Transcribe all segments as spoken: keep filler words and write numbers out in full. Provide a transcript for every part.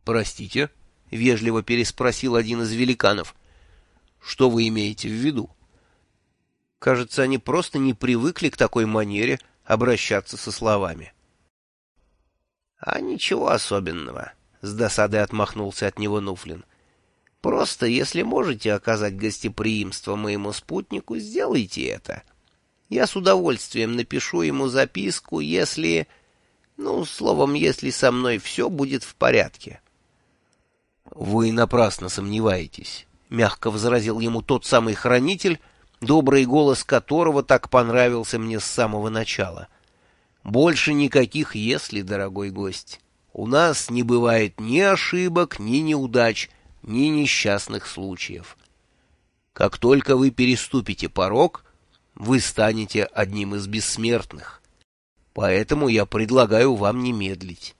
Простите, — вежливо переспросил один из великанов. Что вы имеете в виду? Кажется, они просто не привыкли к такой манере обращаться со словами. — А ничего особенного, — с досадой отмахнулся от него Нуфлин. — Просто, если можете оказать гостеприимство моему спутнику, сделайте это. Я с удовольствием напишу ему записку, если... Ну, словом, если со мной все будет в порядке. — Вы напрасно сомневаетесь, — мягко возразил ему тот самый хранитель, добрый голос которого так понравился мне с самого начала. Больше никаких «если», дорогой гость. У нас не бывает ни ошибок, ни неудач, ни несчастных случаев. Как только вы переступите порог, вы станете одним из бессмертных. Поэтому я предлагаю вам не медлить.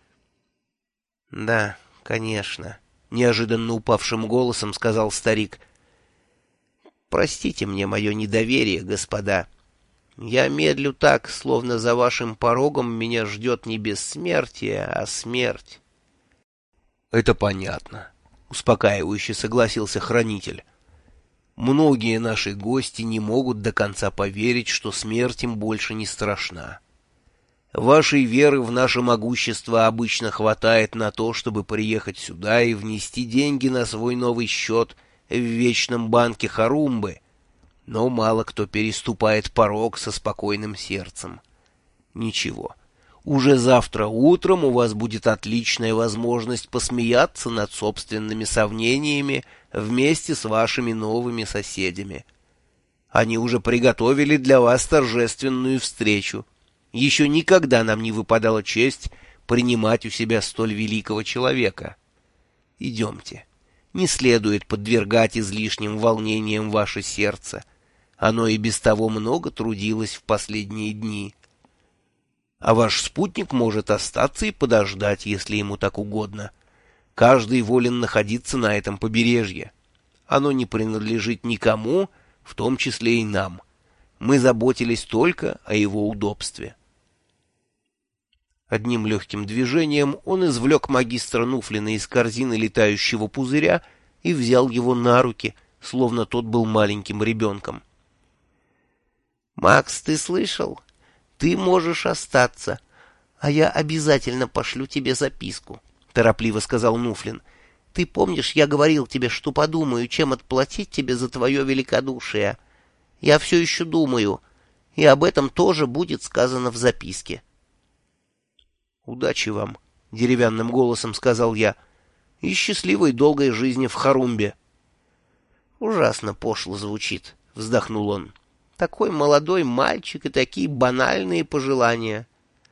— Да, конечно, — неожиданно упавшим голосом сказал старик. — Простите мне мое недоверие, господа. Я медлю так, словно за вашим порогом меня ждет не бессмертие, а смерть. — Это понятно, — успокаивающе согласился хранитель. Многие наши гости не могут до конца поверить, что смерть им больше не страшна. Вашей веры в наше могущество обычно хватает на то, чтобы приехать сюда и внести деньги на свой новый счет в вечном банке Харумбы, но мало кто переступает порог со спокойным сердцем. Ничего, уже завтра утром у вас будет отличная возможность посмеяться над собственными сомнениями вместе с вашими новыми соседями. Они уже приготовили для вас торжественную встречу. Еще никогда нам не выпадала честь принимать у себя столь великого человека. Идемте. Не следует подвергать излишним волнениям ваше сердце. Оно и без того много трудилось в последние дни. А ваш спутник может остаться и подождать, если ему так угодно. Каждый волен находиться на этом побережье. Оно не принадлежит никому, в том числе и нам. Мы заботились только о его удобстве. Одним легким движением он извлек магистра Нуфлина из корзины летающего пузыря и взял его на руки, словно тот был маленьким ребенком. «Макс, ты слышал? Ты можешь остаться, а я обязательно пошлю тебе записку», — торопливо сказал Нуфлин. «Ты помнишь, я говорил тебе, что подумаю, чем отплатить тебе за твое великодушие? Я все еще думаю, и об этом тоже будет сказано в записке». «Удачи вам», — деревянным голосом сказал я, — «и счастливой долгой жизни в Харумбе». «Ужасно пошло звучит», — вздохнул он. «Такой молодой мальчик и такие банальные пожелания».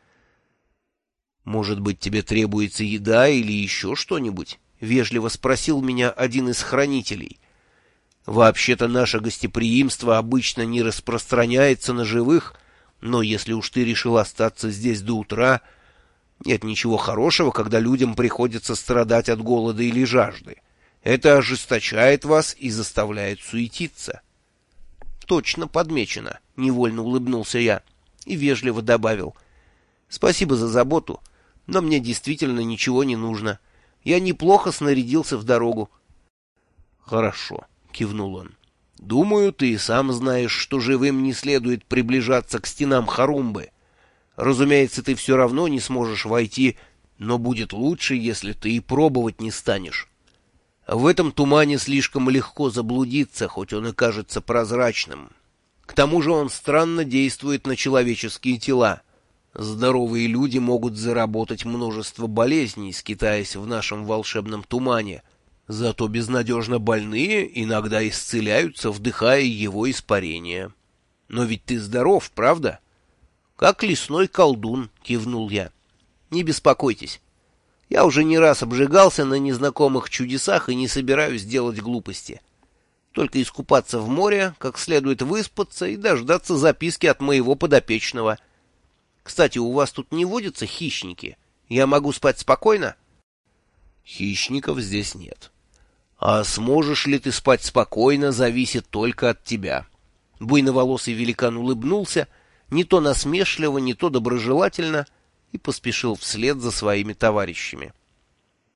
«Может быть, тебе требуется еда или еще что-нибудь?» — вежливо спросил меня один из хранителей. «Вообще-то наше гостеприимство обычно не распространяется на живых, но если уж ты решил остаться здесь до утра, нет ничего хорошего, когда людям приходится страдать от голода или жажды. Это ожесточает вас и заставляет суетиться». «Точно подмечено», — невольно улыбнулся я и вежливо добавил. «Спасибо за заботу, но мне действительно ничего не нужно. Я неплохо снарядился в дорогу». «Хорошо», — кивнул он. «Думаю, ты и сам знаешь, что живым не следует приближаться к стенам Харумбы. Разумеется, ты все равно не сможешь войти, но будет лучше, если ты и пробовать не станешь. В этом тумане слишком легко заблудиться, хоть он и кажется прозрачным. К тому же он странно действует на человеческие тела. Здоровые люди могут заработать множество болезней, скитаясь в нашем волшебном тумане, зато безнадежно больные иногда исцеляются, вдыхая его испарение. Но ведь ты здоров, правда?» «Как лесной колдун», — кивнул я. «Не беспокойтесь. Я уже не раз обжигался на незнакомых чудесах и не собираюсь делать глупости. Только искупаться в море, как следует выспаться и дождаться записки от моего подопечного. Кстати, у вас тут не водятся хищники? Я могу спать спокойно?» «Хищников здесь нет. А сможешь ли ты спать спокойно, зависит только от тебя». Буйноволосый великан улыбнулся, не то насмешливо, не то доброжелательно, и поспешил вслед за своими товарищами.